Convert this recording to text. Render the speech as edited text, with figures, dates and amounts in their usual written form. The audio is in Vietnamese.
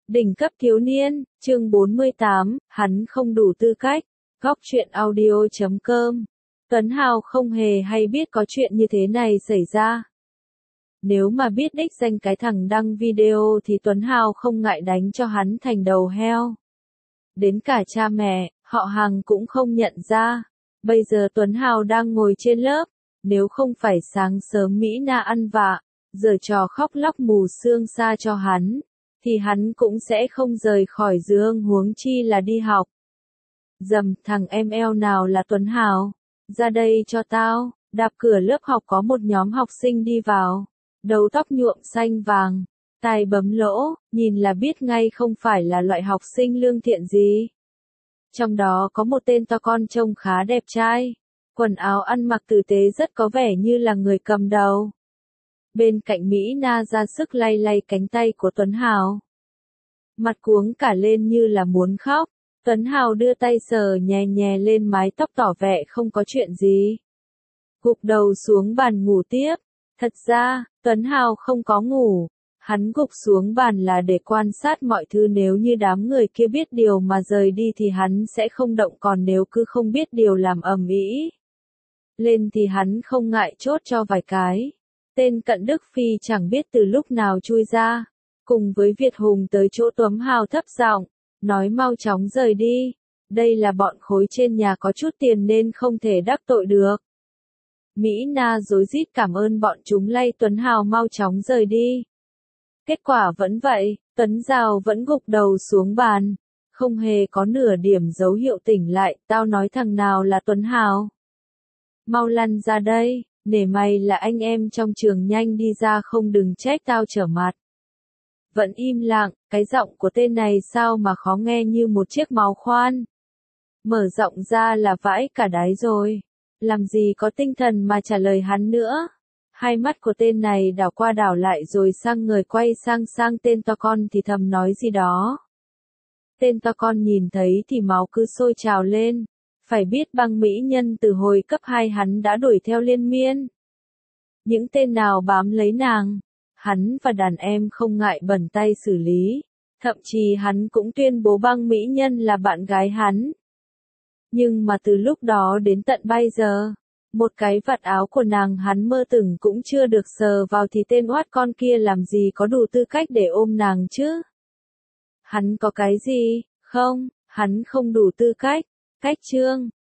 Đỉnh cấp thiếu niên, chương 48, hắn không đủ tư cách. Góc truyện audio.com. Tuấn Hào không hề hay biết có chuyện như thế này xảy ra. Nếu mà biết đích danh cái thằng đăng video thì Tuấn Hào không ngại đánh cho hắn thành đầu heo. Đến cả cha mẹ, họ hàng cũng không nhận ra. Bây giờ Tuấn Hào đang ngồi trên lớp, nếu không phải sáng sớm Mỹ Na ăn vạ, giờ trò khóc lóc mù xương xa cho hắn, thì hắn cũng sẽ không rời khỏi giường huống chi là đi học. Dầm, thằng em eo nào là Tuấn Hào? Ra đây cho tao. Đạp cửa lớp học có một nhóm học sinh đi vào. Đầu tóc nhuộm xanh vàng, tai bấm lỗ, nhìn là biết ngay không phải là loại học sinh lương thiện gì. Trong đó có một tên to con trông khá đẹp trai, quần áo ăn mặc tử tế rất có vẻ như là người cầm đầu. Bên cạnh Mỹ Na ra sức lay lay cánh tay của Tuấn Hào. Mặt cuống cả lên như là muốn khóc, Tuấn Hào đưa tay sờ nhẹ nhẹ lên mái tóc tỏ vẻ không có chuyện gì. Gục đầu xuống bàn ngủ tiếp. Thật ra, Tuấn Hào không có ngủ. Hắn gục xuống bàn là để quan sát mọi thứ, nếu như đám người kia biết điều mà rời đi thì hắn sẽ không động, còn nếu cứ không biết điều làm ầm ĩ lên thì hắn không ngại chốt cho vài cái. Tên Cận Đức Phi chẳng biết từ lúc nào chui ra, cùng với Việt Hùng tới chỗ Tuấn Hào thấp giọng, nói mau chóng rời đi. Đây là bọn khối trên nhà có chút tiền nên không thể đắc tội được. Mỹ Na rối rít cảm ơn bọn chúng lay Tuấn Hào mau chóng rời đi. Kết quả vẫn vậy, Tuấn Hào vẫn gục đầu xuống bàn, không hề có nửa điểm dấu hiệu tỉnh lại. Tao nói thằng nào là Tuấn Hào? Mau lăn ra đây, nể mày là anh em trong trường, nhanh đi ra không đừng trách tao trở mặt. Vẫn im lặng, cái giọng của tên này sao mà khó nghe như một chiếc máu khoan. Mở rộng ra là vãi cả đáy rồi. Làm gì có tinh thần mà trả lời hắn nữa. Hai mắt của tên này đảo qua đảo lại rồi sang người quay sang tên to con thì thầm nói gì đó. Tên to con nhìn thấy thì máu cứ sôi trào lên. Phải biết băng mỹ nhân từ hồi cấp 2 hắn đã đuổi theo liên miên. Những tên nào bám lấy nàng, hắn và đàn em không ngại bẩn tay xử lý. Thậm chí hắn cũng tuyên bố băng mỹ nhân là bạn gái hắn. Nhưng mà từ lúc đó đến tận bây giờ, một cái vạt áo của nàng hắn mơ tưởng cũng chưa được sờ vào thì tên oát con kia làm gì có đủ tư cách để ôm nàng chứ? Hắn có cái gì? Không, hắn không đủ tư cách. Cách chương